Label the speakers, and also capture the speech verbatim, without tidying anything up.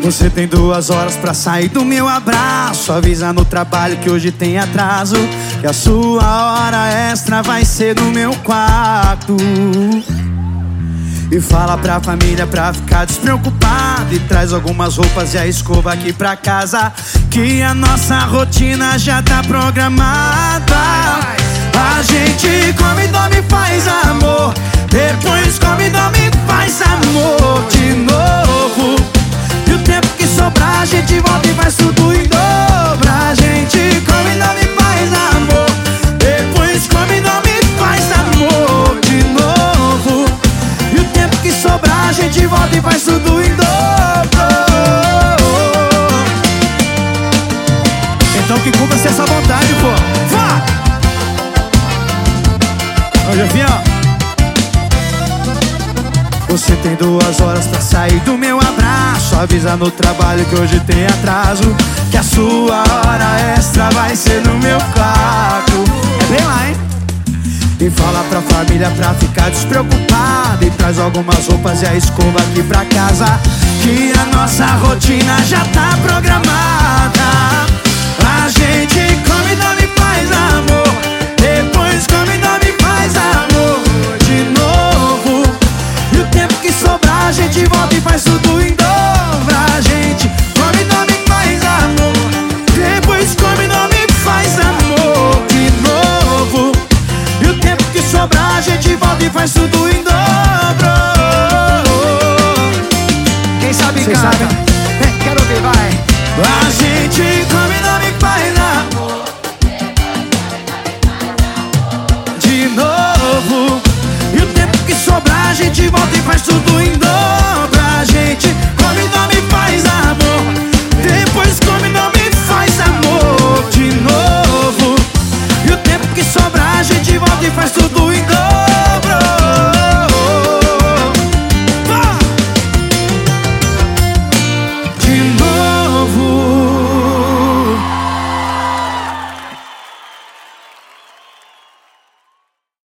Speaker 1: Você tem duas horas pra sair do meu abraço. Avisa no trabalho que hoje tem atraso, que a sua hora extra vai ser no meu quarto. E fala pra família pra ficar despreocupada, e traz algumas roupas e a escova aqui pra casa, que a nossa rotina já tá programada. A gente come, dorme e faz amor, depois come, dorme e faz amor de novo. E o tempo que sobrar a gente volta e faz tudo em dobro. A gente come, dorme e faz amor, depois come, dorme e faz amor de novo. E o tempo que sobrar a gente volta e faz tudo em dobro. Então que cumpra-se essa vontade, pô. Vá! Ô, Jefinho, você tem duas horas pra sair do meu abraço. Avisa no trabalho que hoje tem atraso, que a sua hora extra vai ser no meu quarto. É bem lá, hein? E fala pra família pra ficar despreocupada, e traz algumas roupas e a escova aqui pra casa, que a nossa rotina já tá programada. A gente come, dorme e faz amor, depois come, dorme e faz amor de novo. E o tempo que sobrar a gente volta e faz tudo em dobro. A gente come, dorme e faz amor, depois come, dorme e faz amor de novo. E o tempo que sobrar a gente volta e faz tudo em